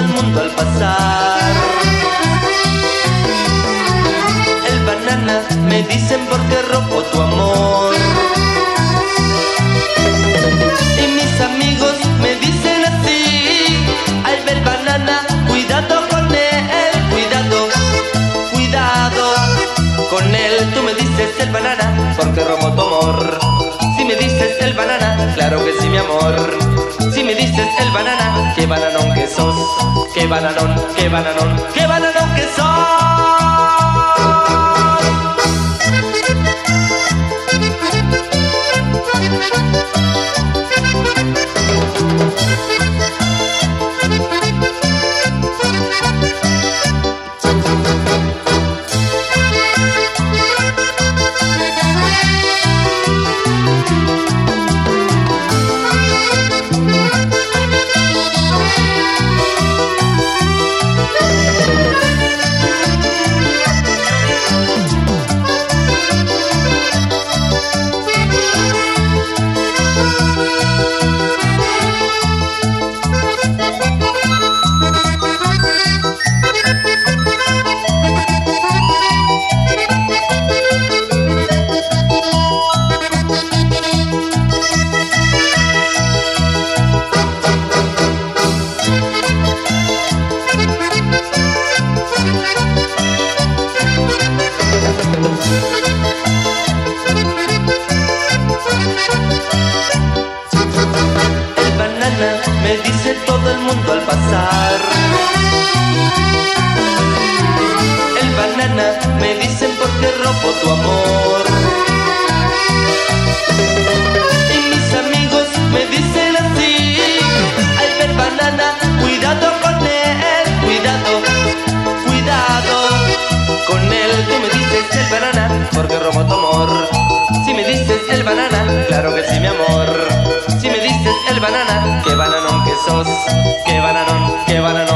el mundo al pasar. El banana me dicen porque robo tu amor. Y mis amigos me dicen así al ver banana: cuidado con él, cuidado, cuidado con él. Tú me dices el banana porque robo tu amor. Si me dices el banana, claro que sí, mi amor. Si me dices el banana, qué bananón que sos, qué bananón, qué bananón, qué bananón que sos. El banana me dice todo el mundo al pasar. El banana me dicen porque robo tu amor. Y mis amigos me dicen así al ver banana: cuidado con él, cuidado, cuidado con él. Tú me dices el banana porque robo tu amor. Si me dices el banana, claro que sí, mi amor. Si me dices el banana, qué bananón que sos, qué bananón, qué bananón.